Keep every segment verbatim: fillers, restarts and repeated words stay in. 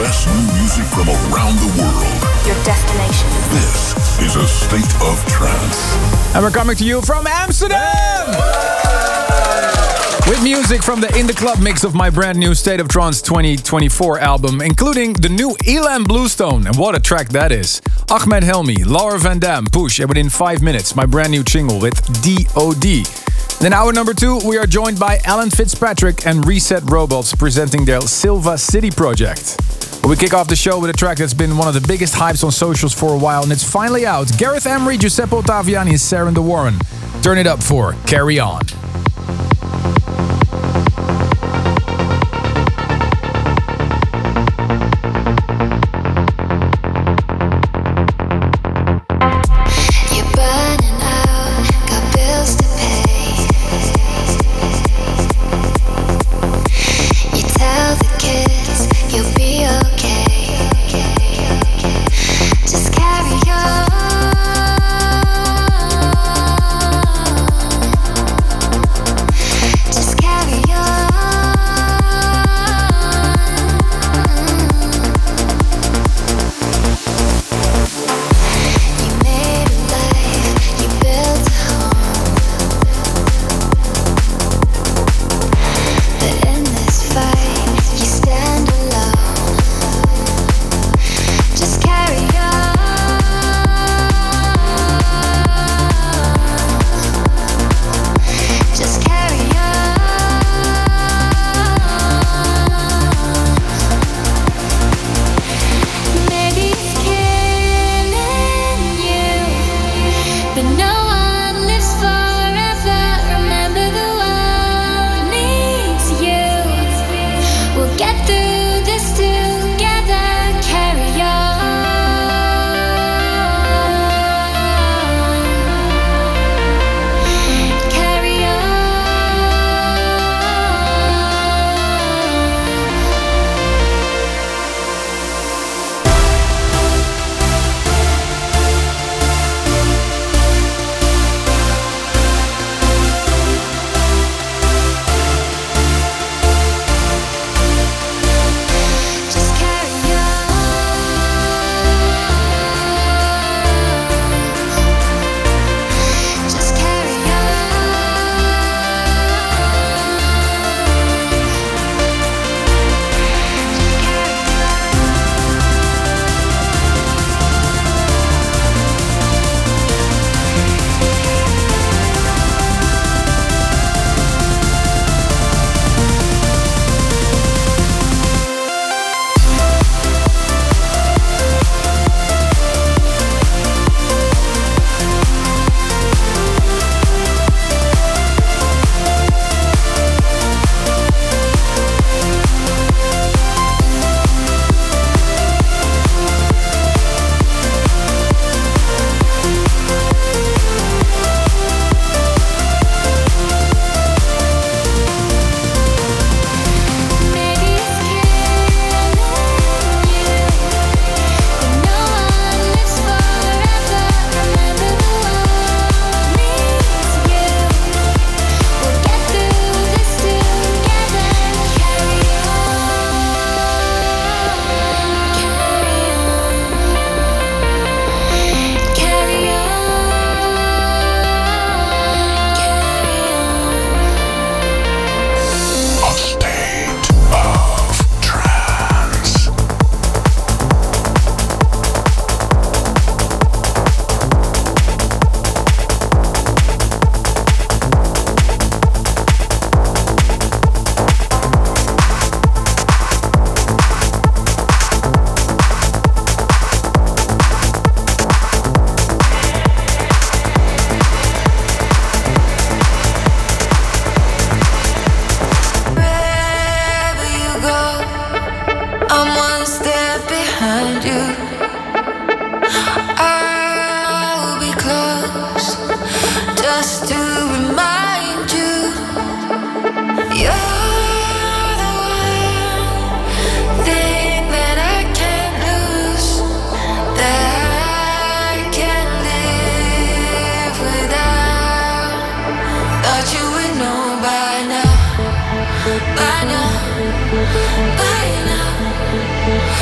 best new music from around the world. Your destination. This is a state of trance. And we're coming to you from Amsterdam! With music from the In The Club mix of my brand new State of Trance twenty twenty-four album, including the new Ilan Bluestone, and what a track that is. Ahmed Helmi, Laura Van Dam, Push, and within five minutes, my brand new jingle with D O D. Then hour number two, we are joined by Alan Fitzpatrick and Reset Robots presenting their Silva City project. We kick off the show with a track that's been one of the biggest hypes on socials for a while, and it's finally out. Gareth Emery, Giuseppe Ottaviani, and Saren De Warren. Turn it up for Carry On. By now, by now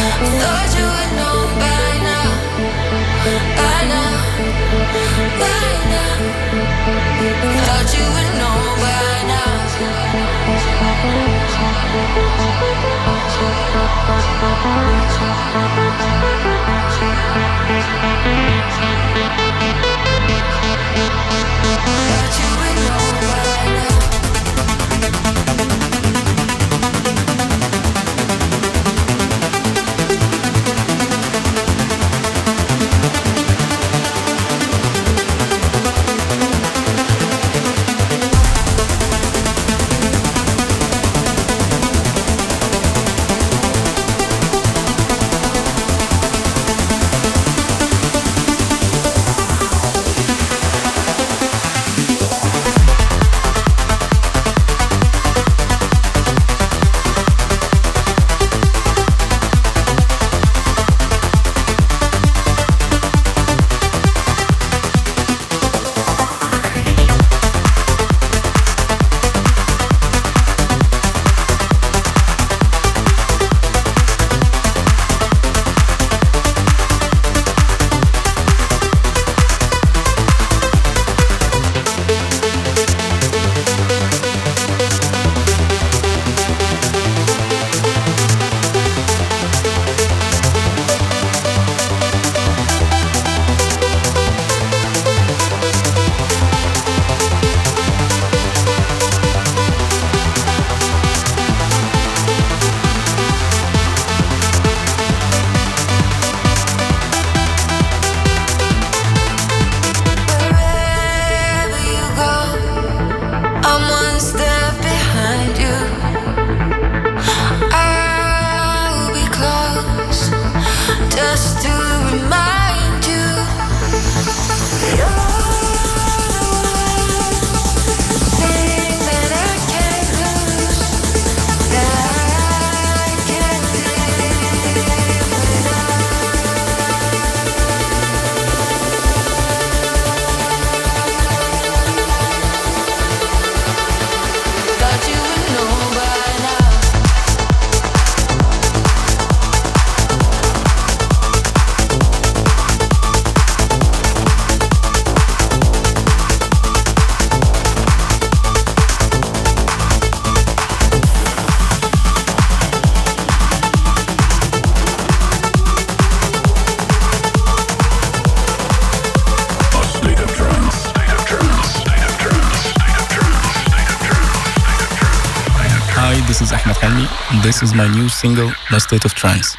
This is Ahmed Helmi. This is my new single, The State of Trance.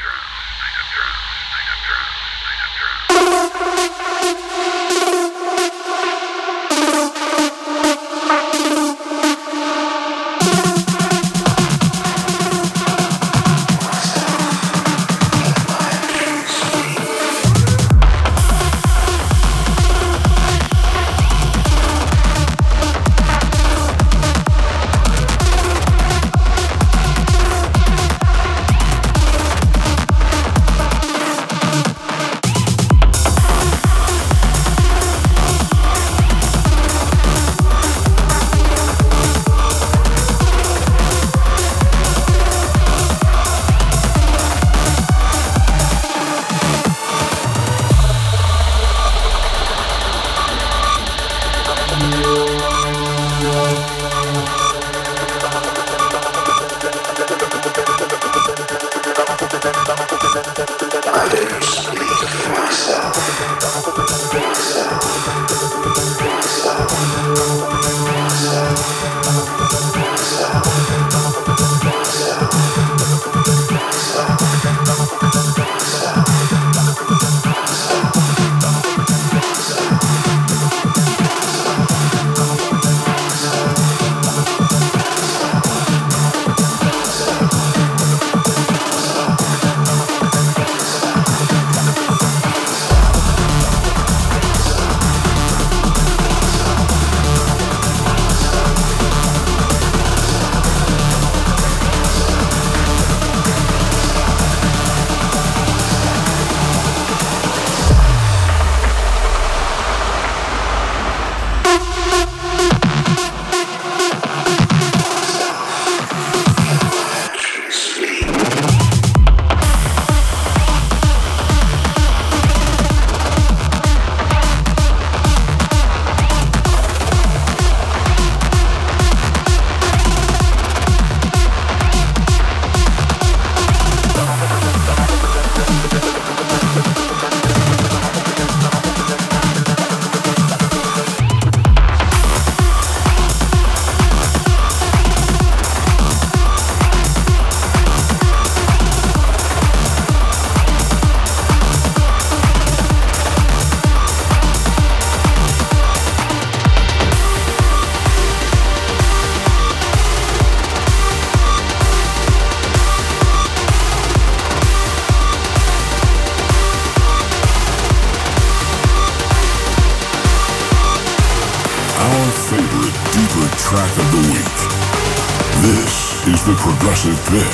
is the progressive pick.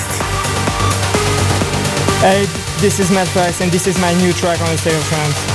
Hey, this is Matt Price, and this is my new track on the State of Trance.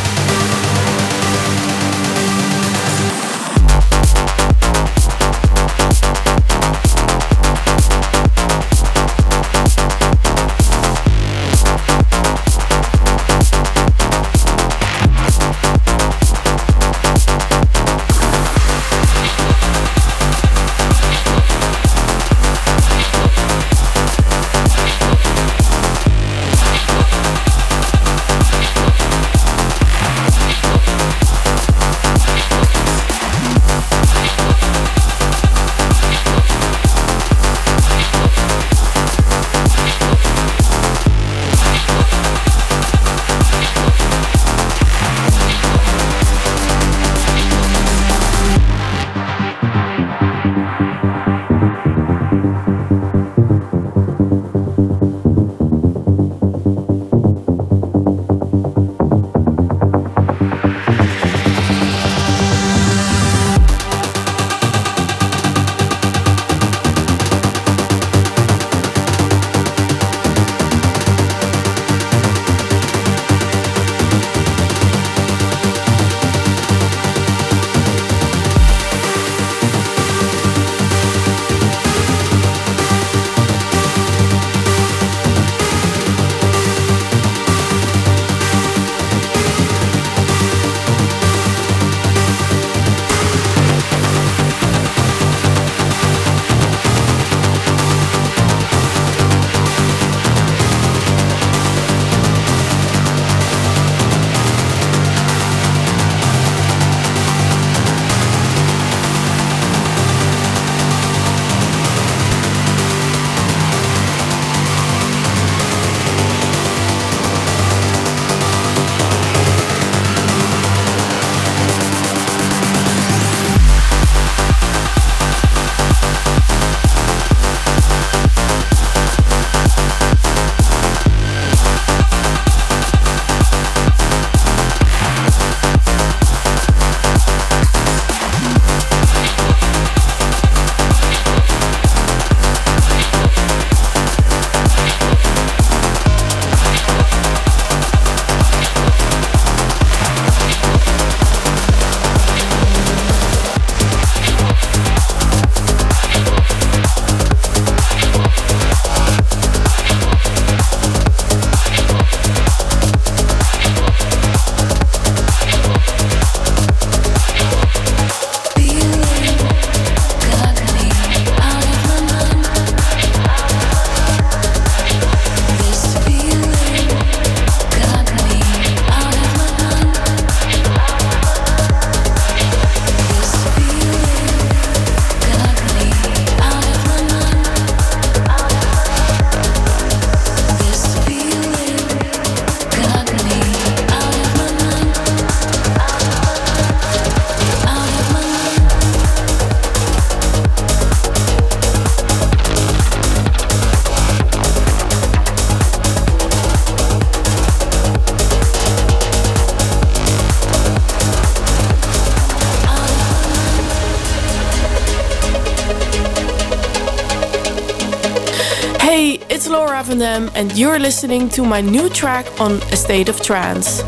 Laura Van Dam, and you're listening to my new track on A State of Trance.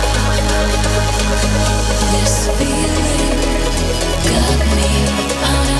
This feeling got me out of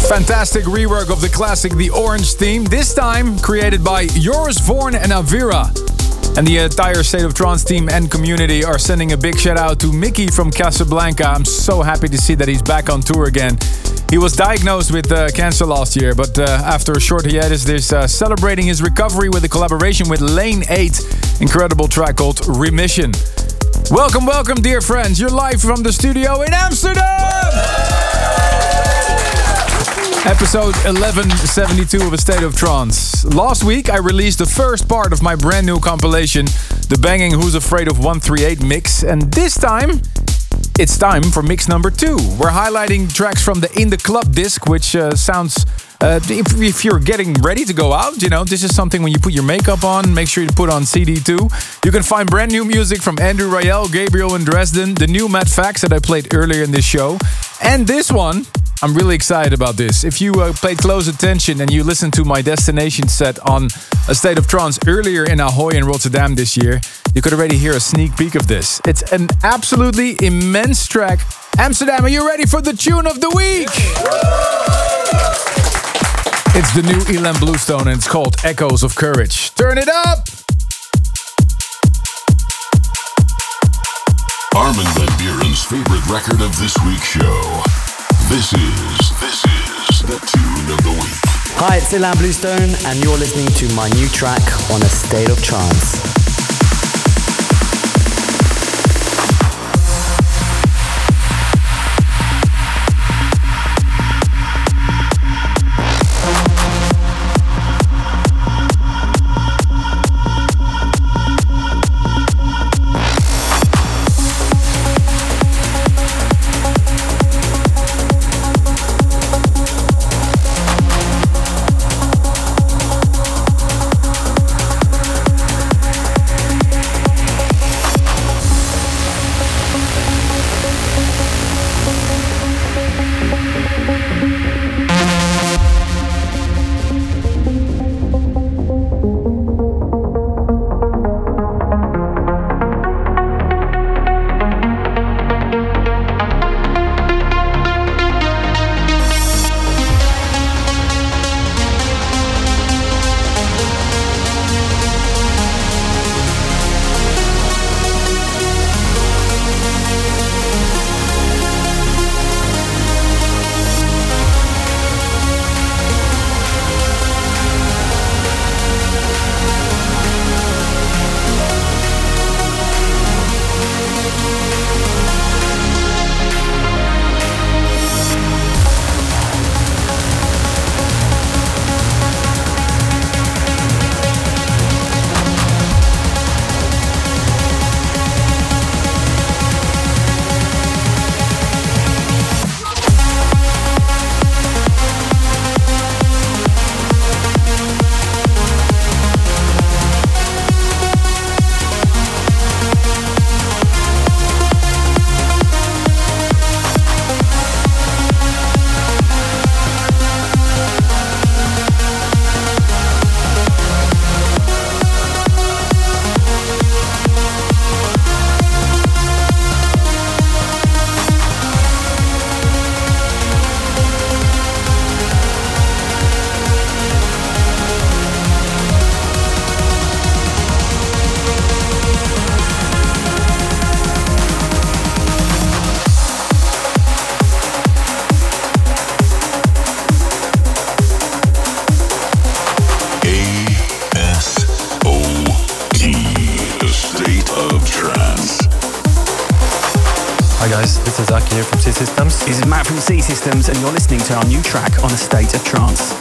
Fantastic rework of the classic The Orange Theme, this time created by Joris Voorn and Avira. And the entire State of Trance team and community are sending a big shout out to Mickey from Casablanca. I'm so happy to see that he's back on tour again. He was diagnosed with uh, cancer last year, but uh, after a short hiatus, he's uh, celebrating his recovery with a collaboration with Lane eight. Incredible track called Remission. Welcome, welcome, dear friends. You're live from the studio in Amsterdam! Episode eleven seventy-two of A State of Trance. Last week I released the first part of my brand new compilation, the banging Who's Afraid of one thirty-eight mix, and this time it's time for mix number two. We're highlighting tracks from the In the Club disc, which uh, sounds, uh, if, if you're getting ready to go out, you know, this is something when you put your makeup on, make sure you put on C D too. You can find brand new music from Andrew Rayel, Gabriel and Dresden, the new Matt Fax that I played earlier in this show, and this one. I'm really excited about this. If you uh, paid close attention and you listened to my destination set on A State of Trance earlier in Ahoy in Rotterdam this year, you could already hear a sneak peek of this. It's an absolutely immense track. Amsterdam, are you ready for the tune of the week? It's the new Ilan Bluestone and it's called Echoes of Courage. Turn it up! Armin van Buuren's favorite record of this week's show. This is, this is the tune of the week. Hi, it's Ilan Bluestone, and you're listening to my new track on A State of Trance. This is Aki here from C Systems. This is Matt from C Systems, and you're listening to our new track on A State of Trance.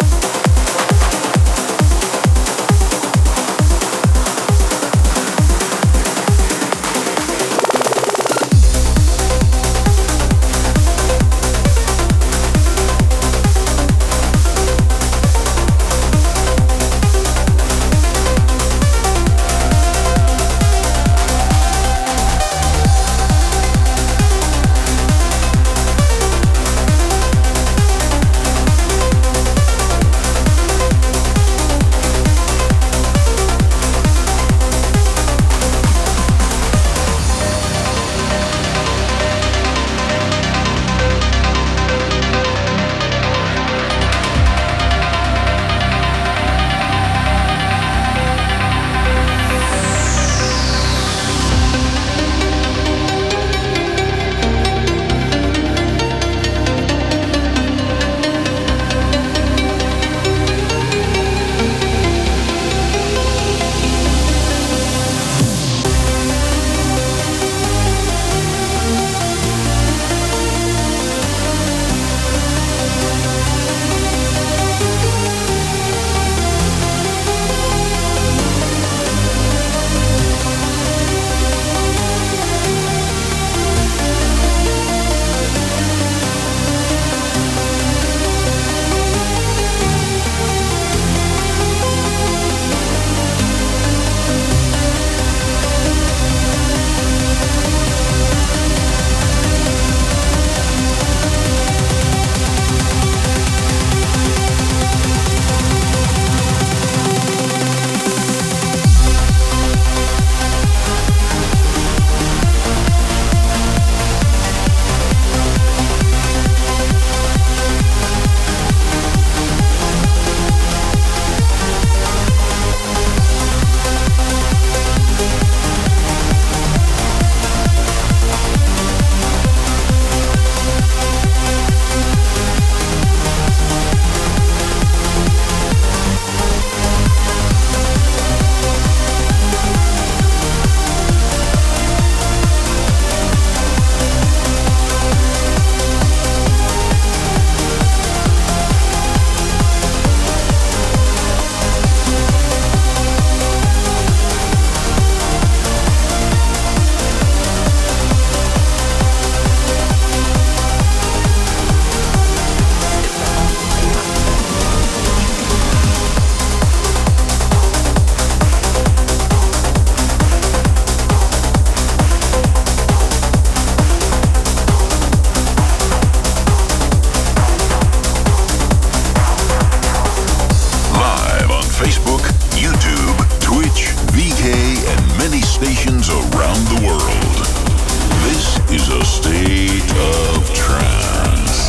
State of Trance.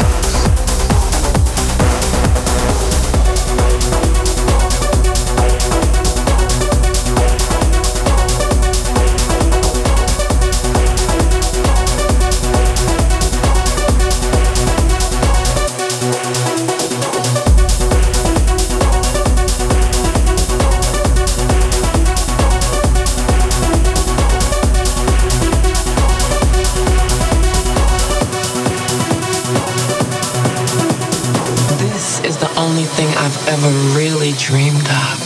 Only thing I've ever really dreamed of.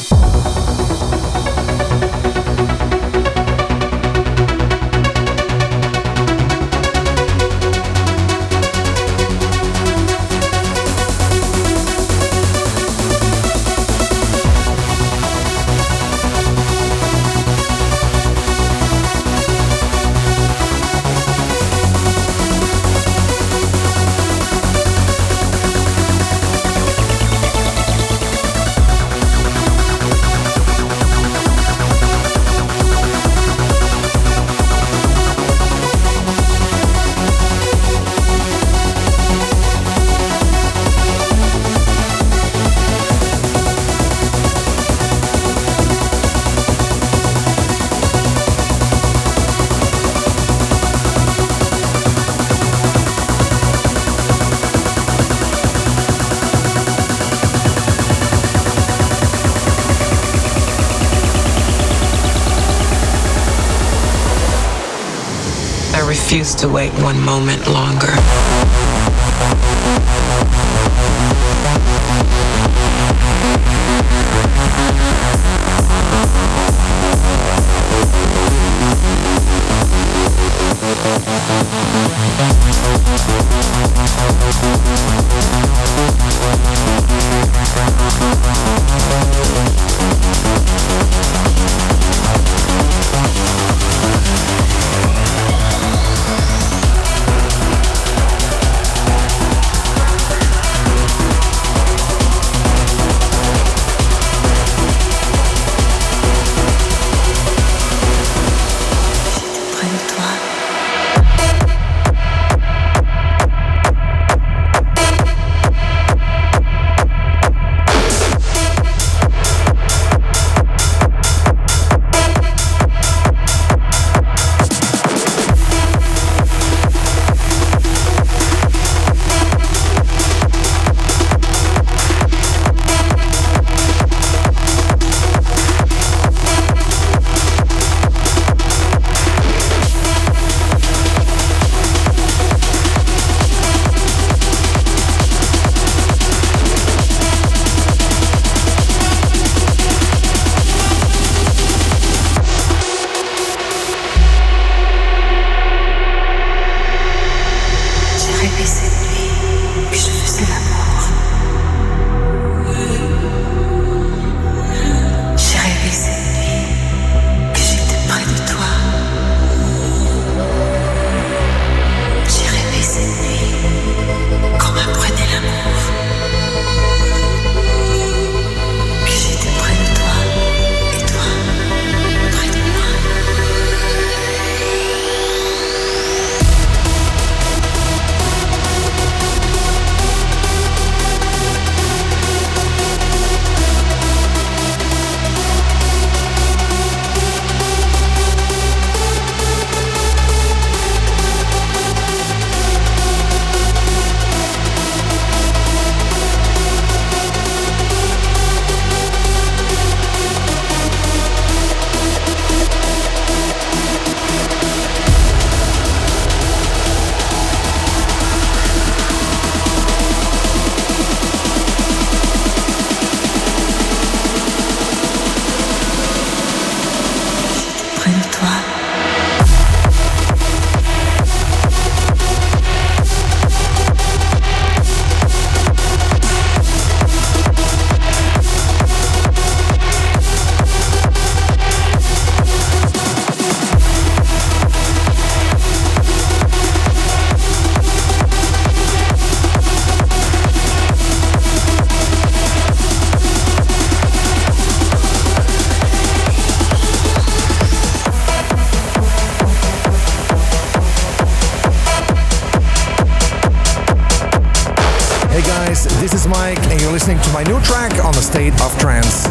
I refuse to wait one moment longer. Près de toi. this is Mike, and you're listening to my new track on A State of Trance.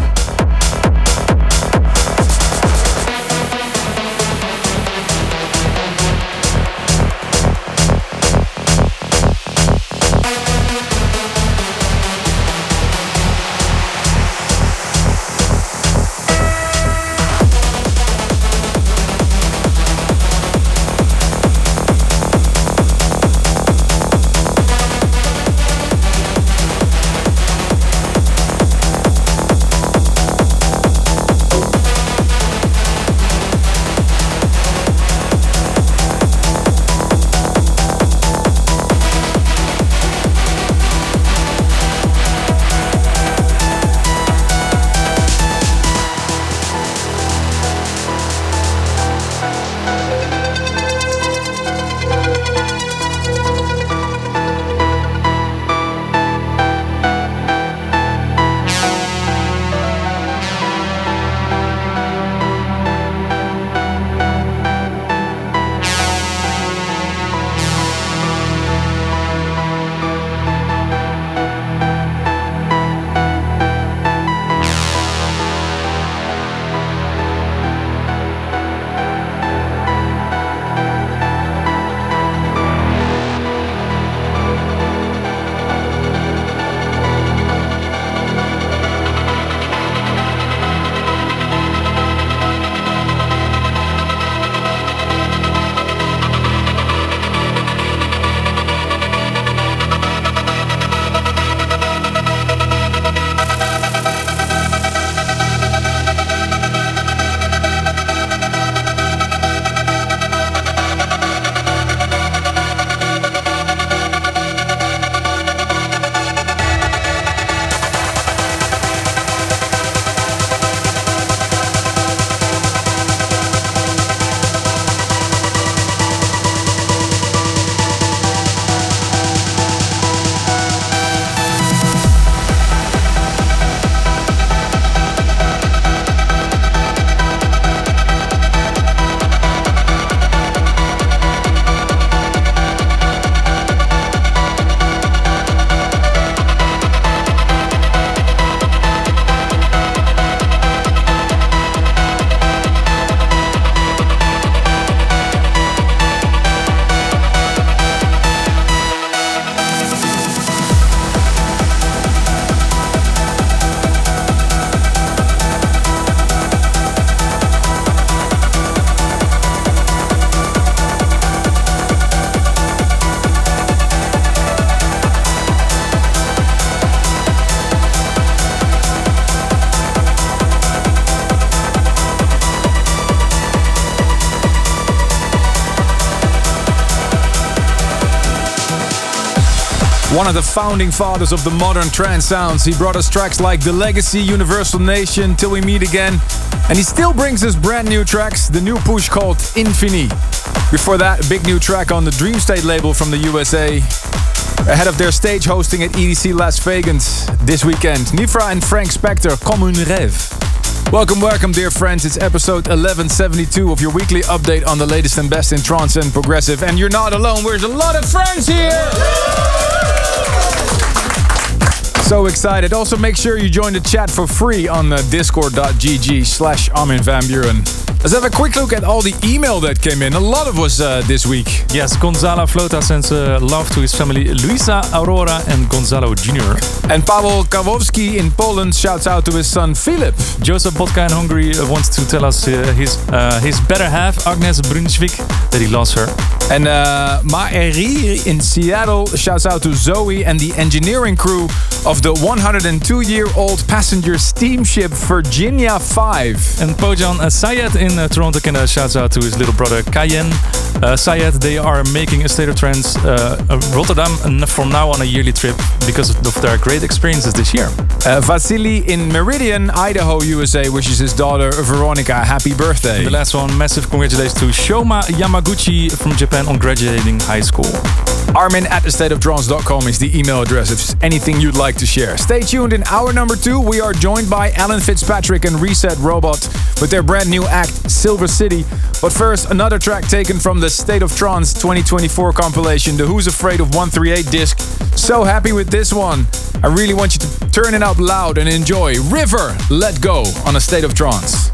One of the founding fathers of the modern trance sounds. He brought us tracks like The Legacy, Universal Nation, Till We Meet Again. And he still brings us brand new tracks, the new push called Infini. Before that, a big new track on the Dream State label from the U S A. Ahead of their stage hosting at E D C Las Vegas this weekend, Nifra and Frank Spector, Comme un rêve. Welcome, welcome, dear friends. It's episode eleven seventy-two of your weekly update on the latest and best in trance and progressive. And you're not alone, there's a lot of friends here! So excited. Also, make sure you join the chat for free on uh, discord.gg slash Armin van Buuren. Let's have a quick look at all the email that came in. A lot of us uh, this week. Yes, Gonzalo Flota sends uh, love to his family, Luisa, Aurora, and Gonzalo Junior And Paweł Kawowski in Poland shouts out to his son, Philip. Joseph Botka in Hungary uh, wants to tell us uh, his uh, his better half, Agnes Brunswick, that he lost her. And uh, Maeri in Seattle shouts out to Zoe and the engineering crew of the one hundred two year old passenger steamship Virginia five. And Pojan uh, Sayed in uh, Toronto, Canada shouts out to his little brother Cayenne. Uh, Sayed, they are making a State of Trance uh, uh, Rotterdam from now on a yearly trip because of their great experiences this year. Uh, Vasily in Meridian, Idaho, U S A wishes his daughter Veronica happy birthday. And the last one, massive congratulations to Shoma Yamaguchi from Japan on graduating high school. Armin at the state of trance dot com is the email address if there's anything you'd like to share. Stay tuned. In hour number two, we are joined by Alan Fitzpatrick and Reset Robot with their brand new act, Silver City. But first, another track taken from the State of Trance twenty twenty-four compilation, the Who's Afraid of one thirty-eight disc. So happy with this one. I really want you to turn it up loud and enjoy River, Let Go on A State of Trance.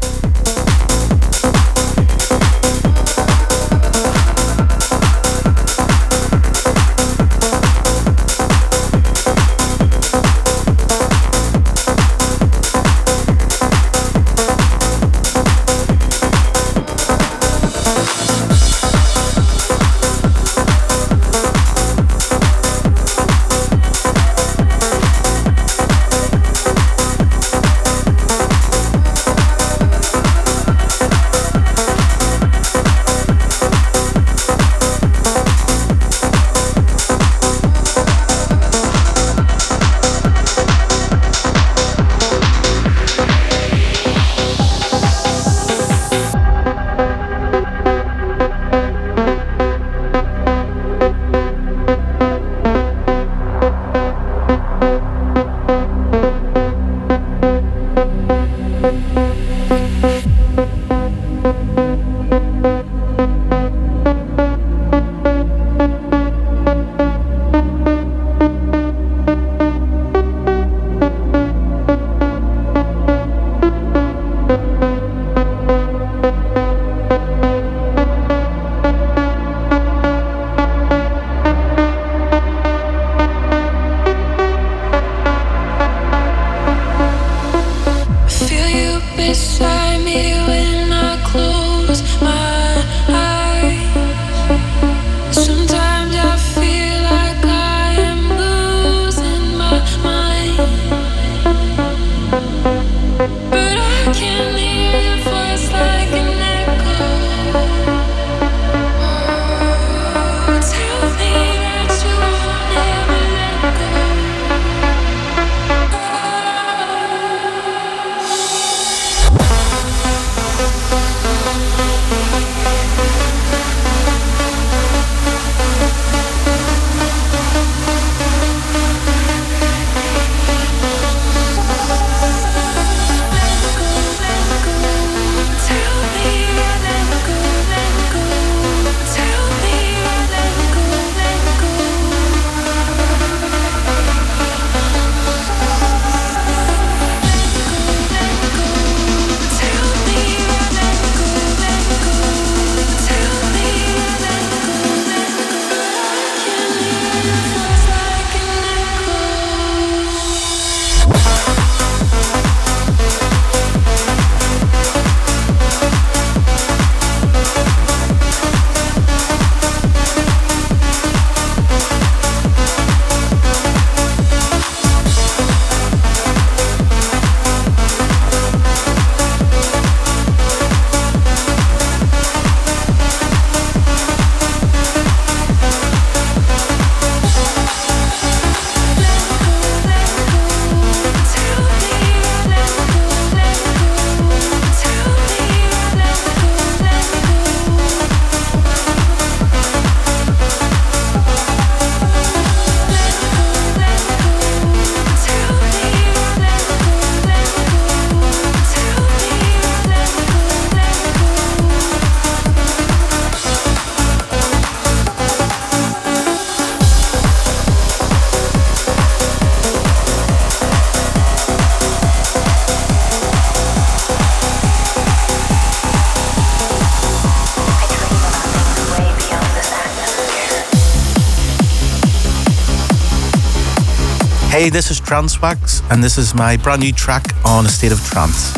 Hey, this is Transwax, and this is my brand new track on A State of Trance.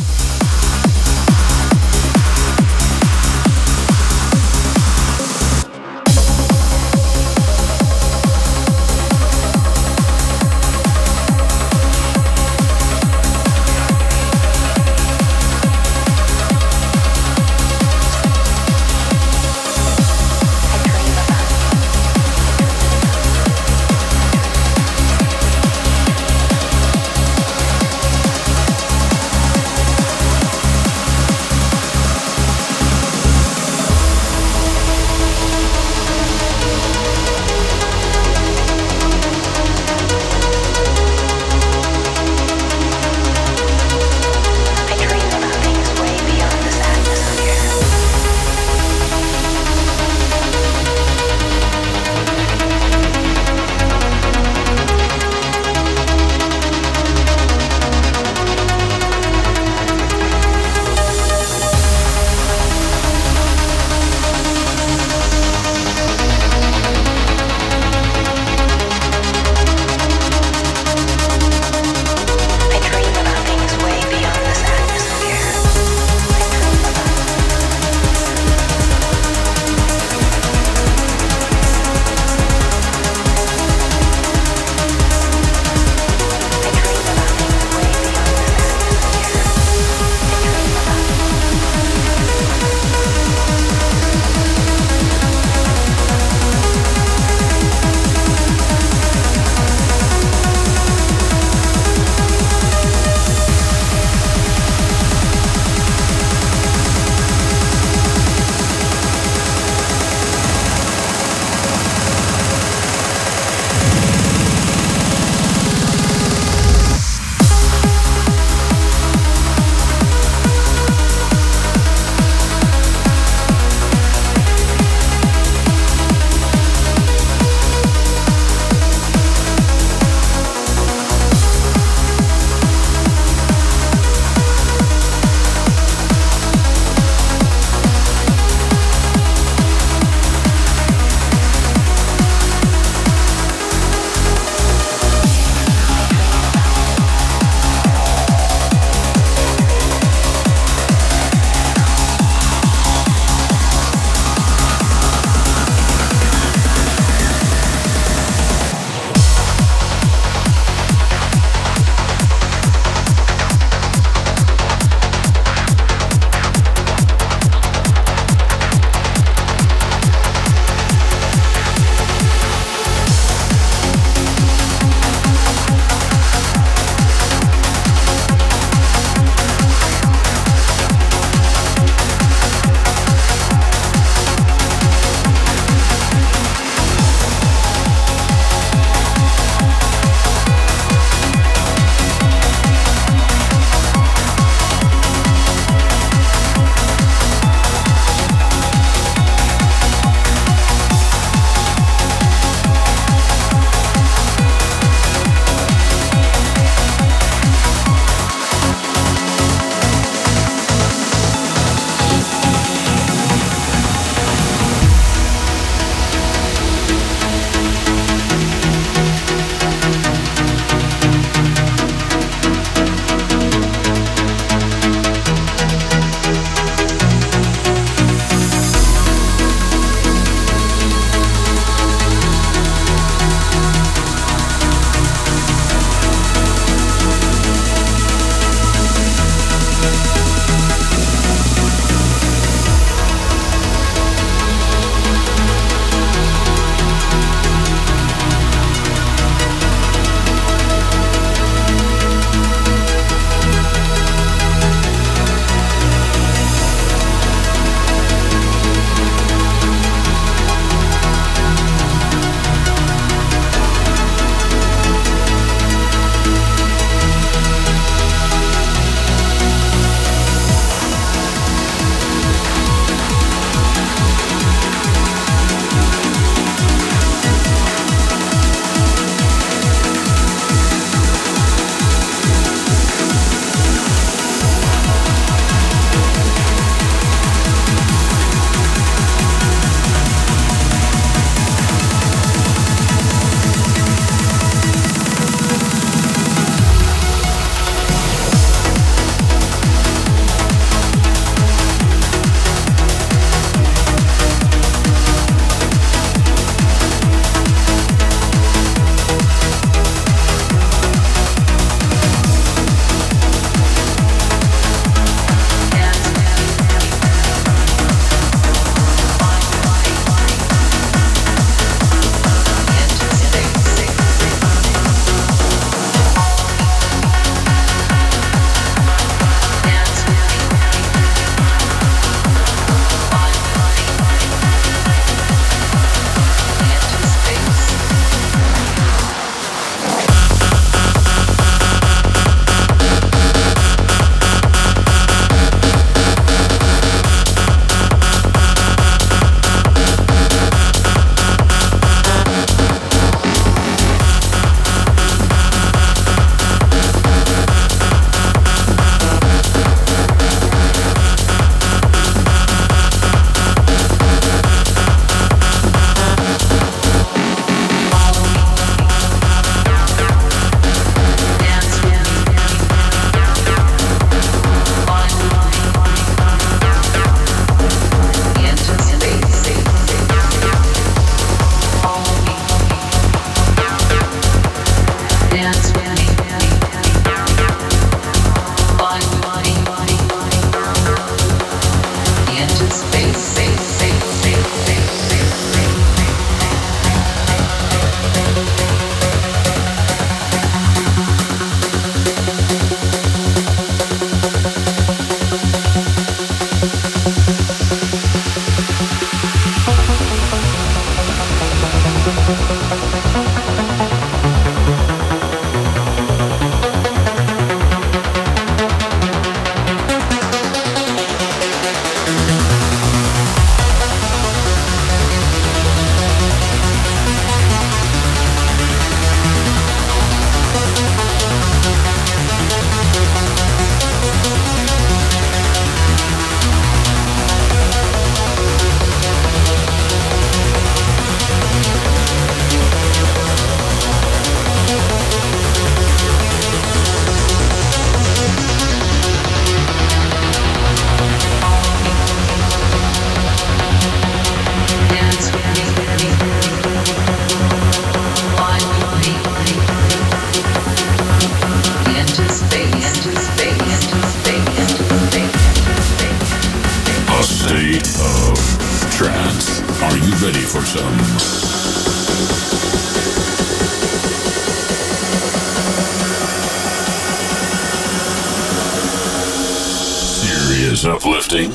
Uplifting.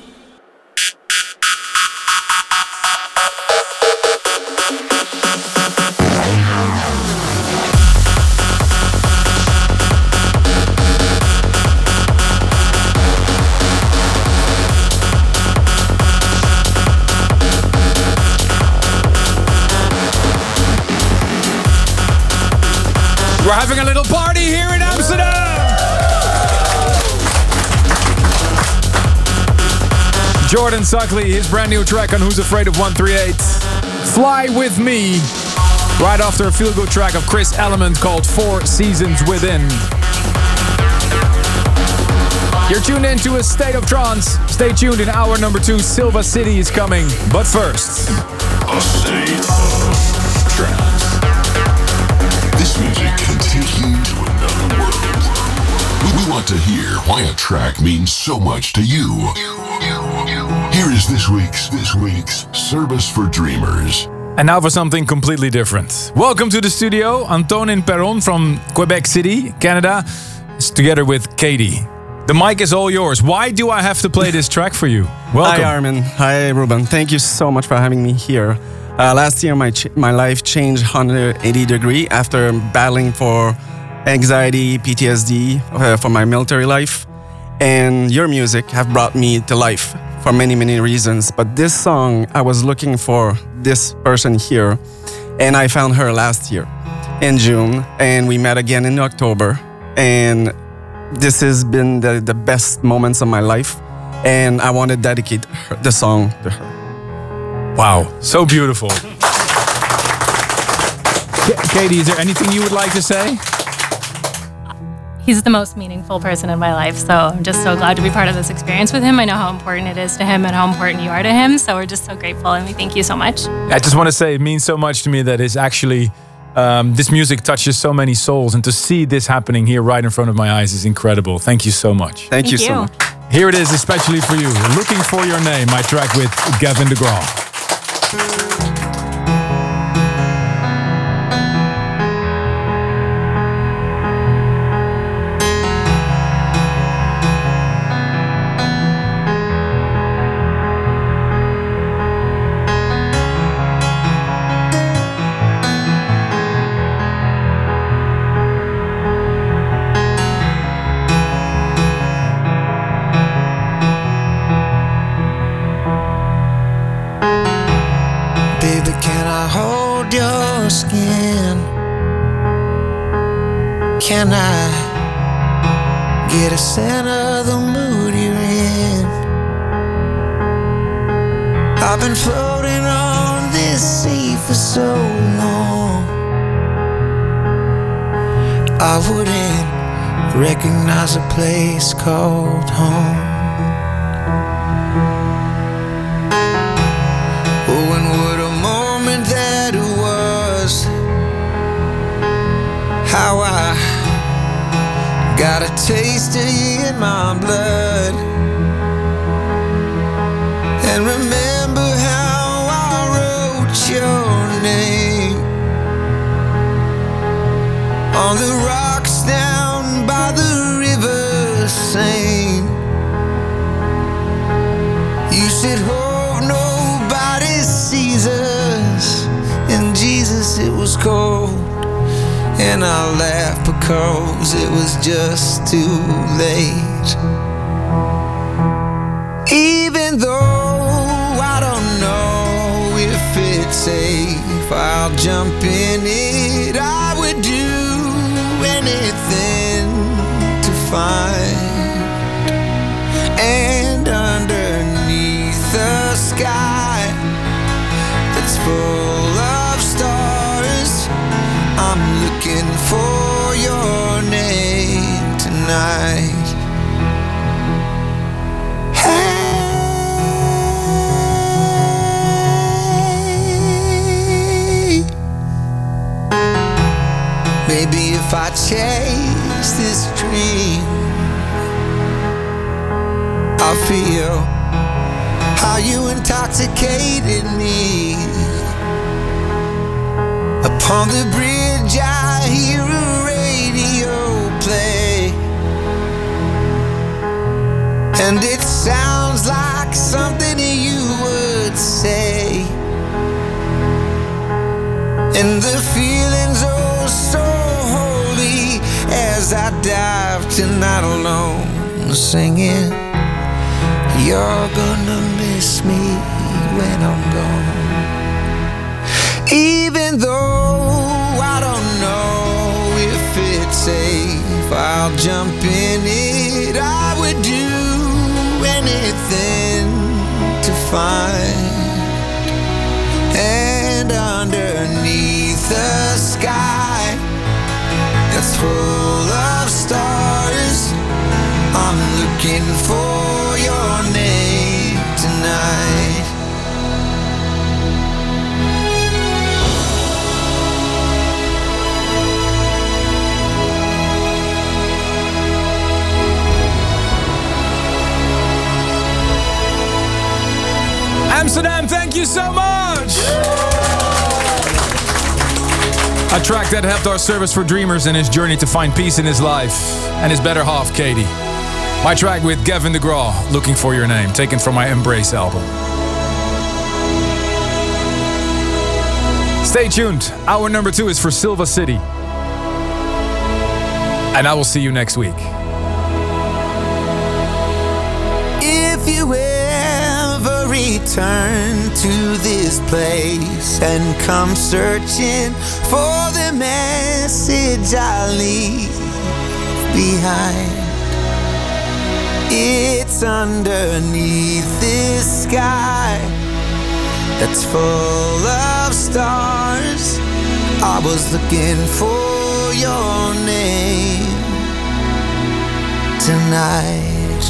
We're having a little party here in Amsterdam. Jordan Suckley, his brand new track on Who's Afraid of one thirty-eight. Fly With Me. Right after a feel-good track of Chris Element called Four Seasons Within. You're tuned into A State of Trance. Stay tuned in hour number two. Silva City is coming. But first, A State of Trance. This music can take you to another world. We want to hear why a track means so much to you. Here is this week's, this week's Service for Dreamers. And now for something completely different. Welcome to the studio. Antonin Perron from Quebec City, Canada, is together with Katie. The mic is all yours. Why do I have to play this track for you? Welcome. Hi Armin. Hi Ruben. Thank you so much for having me here. Uh, last year my ch- my life changed one hundred eighty degree after battling for anxiety, P T S D uh, for my military life. And your music have brought me to life for many, many reasons. But this song, I was looking for this person here, and I found her last year in June, and we met again in October. And this has been the, the best moments of my life, and I want to dedicate her, the song to her. Wow, so beautiful. K- Katie, is there anything you would like to say? He's the most meaningful person in my life, so I'm just so glad to be part of this experience with him. I know how important it is to him and how important you are to him, so we're just so grateful, and we thank you so much. I just want to say it means so much to me that it's actually, um, this music touches so many souls, and to see this happening here right in front of my eyes is incredible. Thank you so much. Thank, thank you, you so much. Here it is, especially for you. Looking for Your Name, my track with Gavin DeGraw. Can I get a sense of the mood you're in? I've been floating on this sea for so long, I wouldn't recognize a place called home. Oh, and what a moment that was. How I got a taste of you in my blood. And remember how I wrote your name on the rocks down by the river Seine. You said, hope nobody sees us, and Jesus it was cold, and I laughed because it was just too late. Even though I don't know if it's safe, I'll jump in it. I would do anything to find. And underneath the sky that's full of stars, I'm looking for your name tonight. Maybe if I chase this dream, I'll feel how you intoxicated me. Upon the bridge I hear a radio play, and it sounds like something you would say. And the feeling's oh so holy as I dive tonight alone, singing, you're gonna miss me when I'm gone. Even though I don't know if it's safe, I'll jump in it. I would do anything to find. And underneath the sky that's full of stars, I'm looking for your name tonight. Amsterdam, thank you so much! A track that helped our service for dreamers in his journey to find peace in his life, and his better half, Katie. My track with Gavin DeGraw, Looking for Your Name, taken from my Embrace album. Stay tuned. Hour number two is for Silva City. And I will see you next week. If you ever return to this place and come searching for the message I leave behind, it's underneath this sky that's full of stars. I was looking for your name tonight.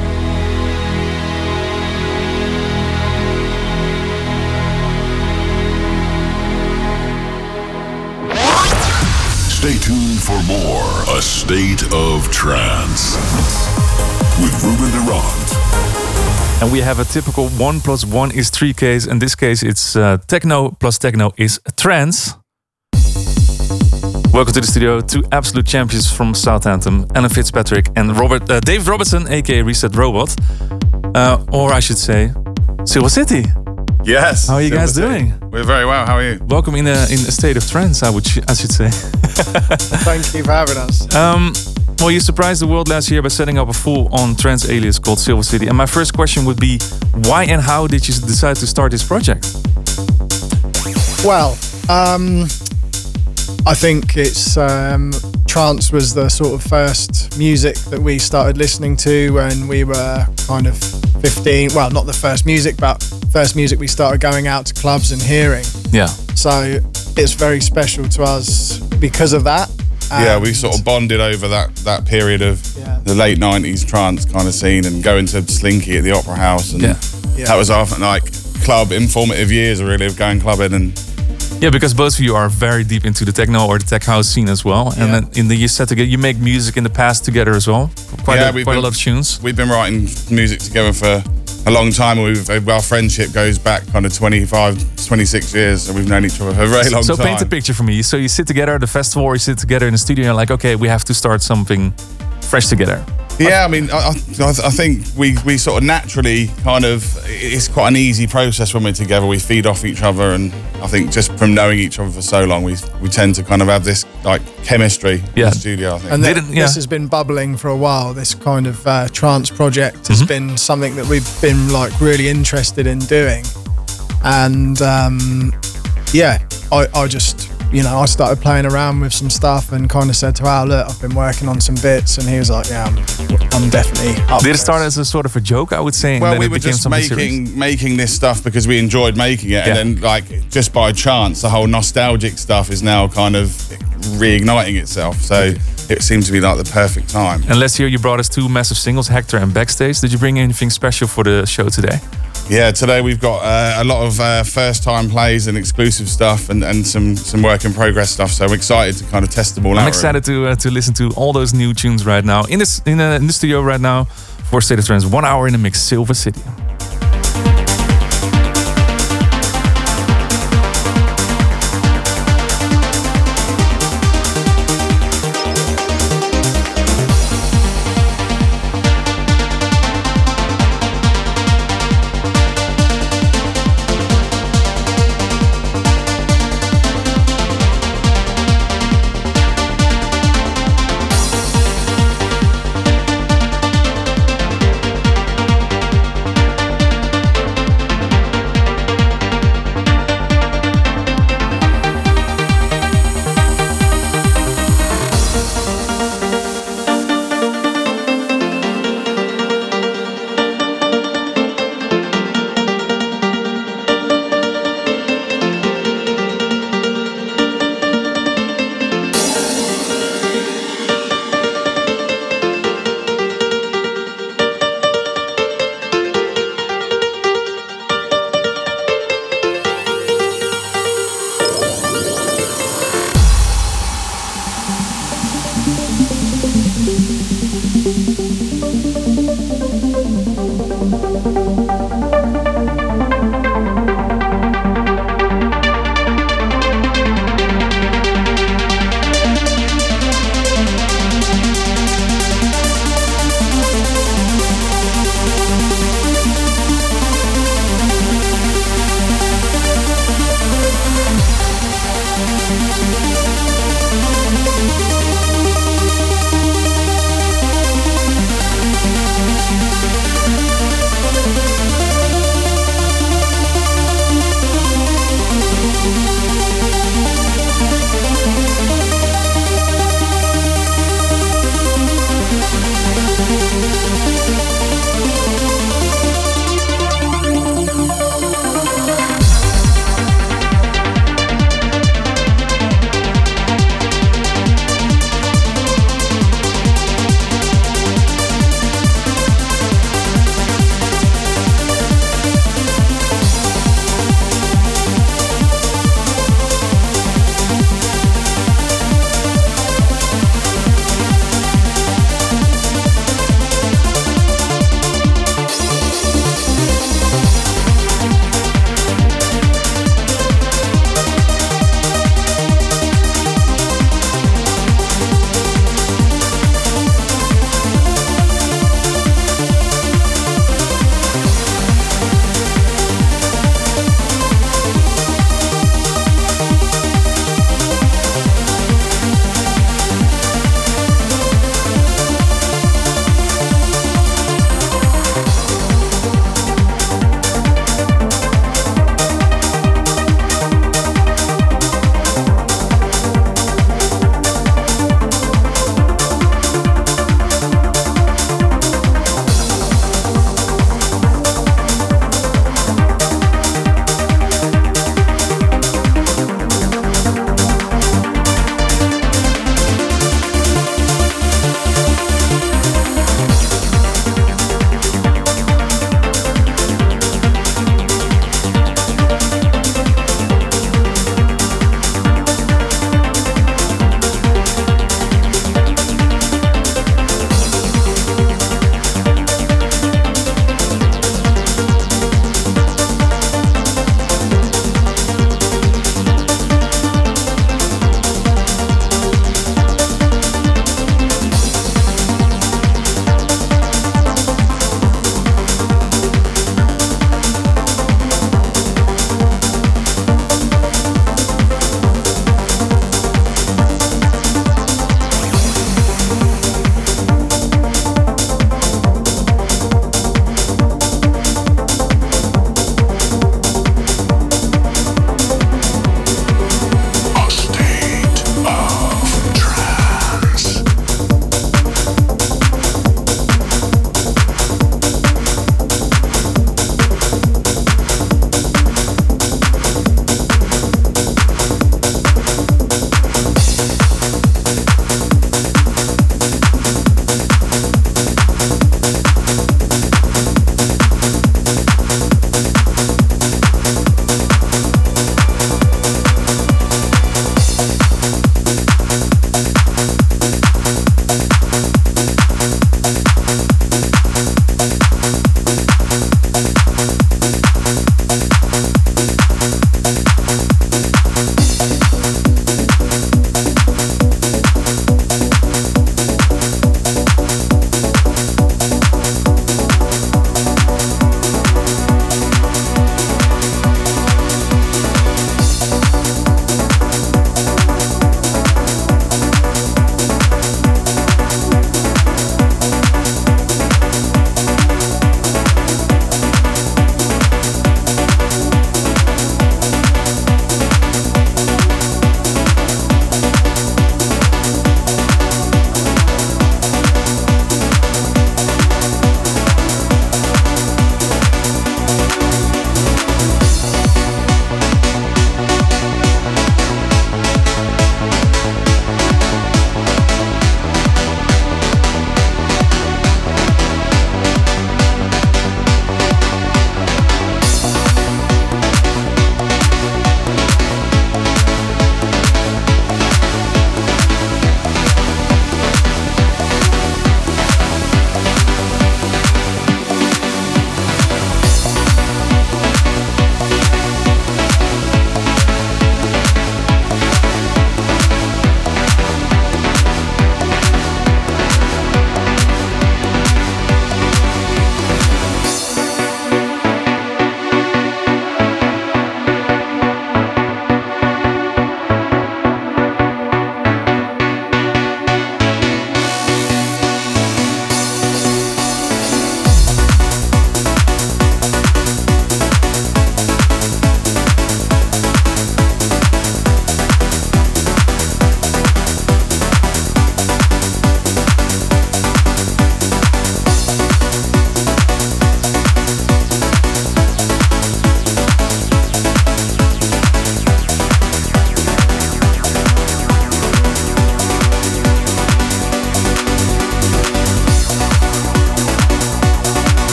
Stay tuned for more A State of Trance with Ruben de Ronde. And we have a typical one plus one is three case. In this case, it's uh, techno plus techno is trance. Welcome to the studio, two absolute champions from Southampton, Alan Fitzpatrick and Robert, uh, Dave Robertson, aka Reset Robot, uh, or I should say, Silva City. Yes. How are you Silva guys City. doing? We're very well. How are you? Welcome in a in a state of trance, I would I should say. Thank you for having us. Um, well, you surprised the world last year by setting up a full-on trance alias called Silva City. And my first question would be, why and how did you decide to start this project? Well, um, I think it's um, trance was the sort of first music that we started listening to when we were kind of fifteen. Well, not the first music, but first music we started going out to clubs and hearing. Yeah. So it's very special to us because of that. Yeah, we sort of bonded over that, that period of yeah. the late nineties trance kind of scene and going to Slinky at the Opera House. And yeah. Yeah. that was our like club informative years really of going clubbing. And yeah, because both of you are very deep into the techno or the tech house scene as well. And Yeah. then in the years set together, you make music in the past together as well. Quite, yeah, a, we've quite been, a lot of tunes. We've been writing music together for a long time. We've, our friendship goes back kind of twenty-five, twenty-six years, so we've known each other for a very long so time. paint a picture for me. So you sit together at the festival or you sit together in the studio and you're like, okay, we have to start something fresh together. Yeah, I mean, I, I, I think we, we sort of naturally kind of, it's quite an easy process when we're together. We feed off each other, and I think just from knowing each other for so long, we we tend to kind of have this like chemistry Yeah. in the studio, I think. And th- Didn't- yeah. this has been bubbling for a while. This kind of uh, trance project has Mhm. been something that we've been like really interested in doing, and um, yeah, I, I just you know I started playing around with some stuff and kind of said to Al, look, I've been working on some bits, and he was like, yeah, I'm, I'm definitely up. Did it start as a sort of a joke, I would say, and Well, then we it were became just something serious? making making this stuff because we enjoyed making it, Yeah. and then like just by chance, the whole nostalgic stuff is now kind of reigniting itself. So it seemed to be like the perfect time. And last year you brought us two massive singles, Hector and Backstage. Did you bring anything special for the show today? Yeah, today we've got uh, a lot of uh, first-time plays and exclusive stuff, and, and some some work in progress stuff. So I'm excited to kind of test them all out. I'm excited to uh, to listen to all those new tunes right now in this in, uh, in the studio right now for State of Trance. One hour in the mix, Silver City.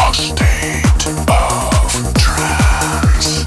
A State of Trance.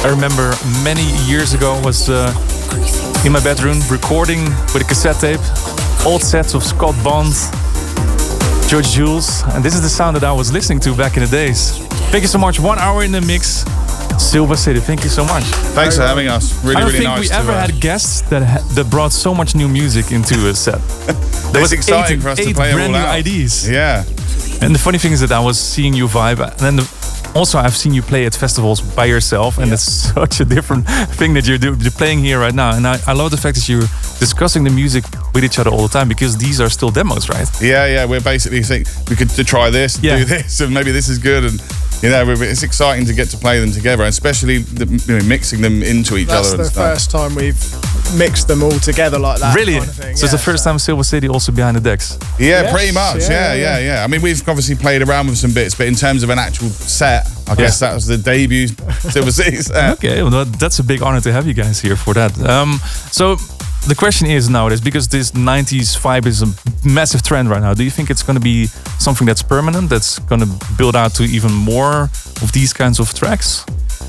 I remember many years ago was uh, in my bedroom recording with a cassette tape, old sets of Scott Bond, George Jules, and this is the sound that I was listening to back in the days. Thank you so much. One hour in the mix. Silver City, thank you so much. Thanks for having us. Really, I don't really think nice we ever to, uh, had guests that ha- that brought so much new music into a set. There It's exciting eight, for us to eight play it brand all new out. I Ds. Yeah. And the funny thing is that I was seeing you vibe, and then the, also I've seen you play at festivals by yourself, and Yeah. it's such a different thing that you're, do, you're playing here right now. And I, I love the fact that you're discussing the music with each other all the time, because these are still demos, right? Yeah, yeah. We're basically think we could to try this, Yeah. do this, and maybe this is good, and you know, we're- it's exciting to get to play them together, especially the, you know, mixing them into each That's other the and stuff. first time we've mixed them all together like that. Really? Kind of thing. So it's yeah, the first time Silver City also behind the decks. Yeah, Yes, pretty much. yeah, Yeah, yeah, yeah. yeah, I mean, we've obviously played around with some bits, but in terms of an actual set, I guess that was the debut Silver City set. Okay, well, that's a big honor to have you guys here for that. Um, so the question is nowadays, because this nineties vibe is a massive trend right now, do you think it's going to be something that's permanent, that's going to build out to even more of these kinds of tracks?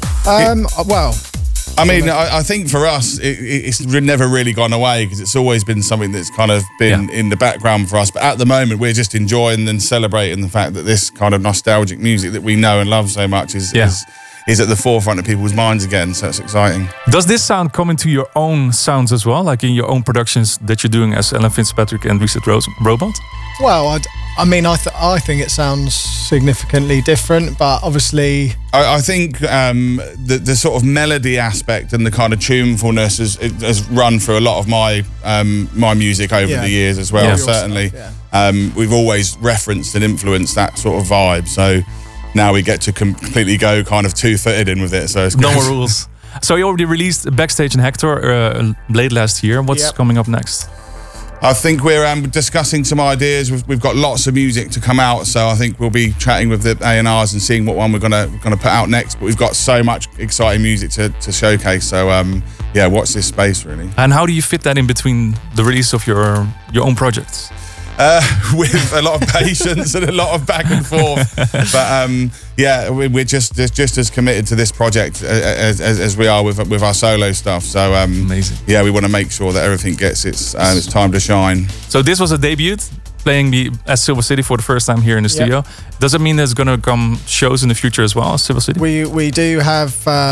Um, well, I mean, I, I think for us, it, it's never really gone away because it's always been something that's kind of been Yeah. in the background for us. But at the moment, we're just enjoying and celebrating the fact that this kind of nostalgic music that we know and love so much is Yeah. is, is at the forefront of people's minds again. So it's exciting. Does this sound come into your own sounds as well, like in your own productions that you're doing as Alan Fitzpatrick and Reset Rose- Robot? well, I'd, I mean, I, th- I think it sounds significantly different, but obviously, I, I think um, the, the sort of melody aspect and the kind of tunefulness has, it has run through a lot of my um, my music over Yeah. the years as well. Yeah. Certainly, Stuff, um, we've always referenced and influenced that sort of vibe. So now we get to completely go kind of two-footed in with it. So it's No good. more rules. So you already released Backstage in Hector uh, late last year. What's Yep. coming up next? I think we're um, discussing some ideas. We've, we've got lots of music to come out, so I think we'll be chatting with the A and Rs and seeing what one we're gonna gonna put out next. But we've got so much exciting music to, to showcase. So um, yeah, watch this space really. And how do you fit that in between the release of your your own projects? Uh, with a lot of patience and a lot of back and forth, but um, yeah, we- we're just, just just as committed to this project as, as, as we are with with our solo stuff. So um, Amazing. Yeah, we want to make sure that everything gets its uh, its time to shine. So this was a debut, playing the as Silver City for the first time here in the Yep. studio. Does it mean there's gonna come shows in the future as well, Silver City? we we do have,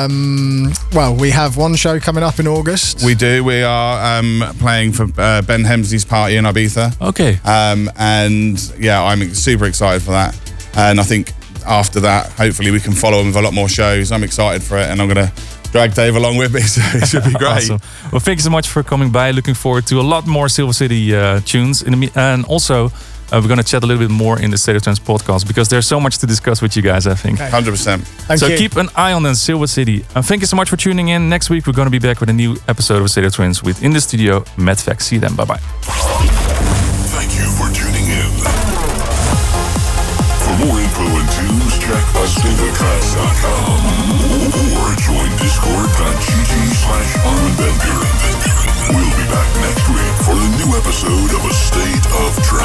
um, well, we have one show coming up in August. We do. We are um, playing for uh, Ben Hemsley's party in Ibiza. Okay. Um, and yeah, I'm super excited for that. And I think after that, hopefully we can follow him with a lot more shows. I'm excited for it, and I'm going to drag Dave along with me, so it should be great. Awesome. Well, thank you so much for coming by. Looking forward to a lot more Silver City uh, tunes. In the me- and also, uh, we're going to chat a little bit more in the State of Trance podcast, because there's so much to discuss with you guys, I think. Okay. one hundred percent. Thank so you. keep an eye on the Silver City. Uh, thank you so much for tuning in. Next week, we're going to be back with a new episode of State of Trance with In the Studio, Matt Vex. See you then. Bye-bye. Thank you for tuning in. For more info and tunes, check a state of trance dot com or join discord.gg slash Armin Van Buren. We'll be back next week for a new episode of A State of Trance.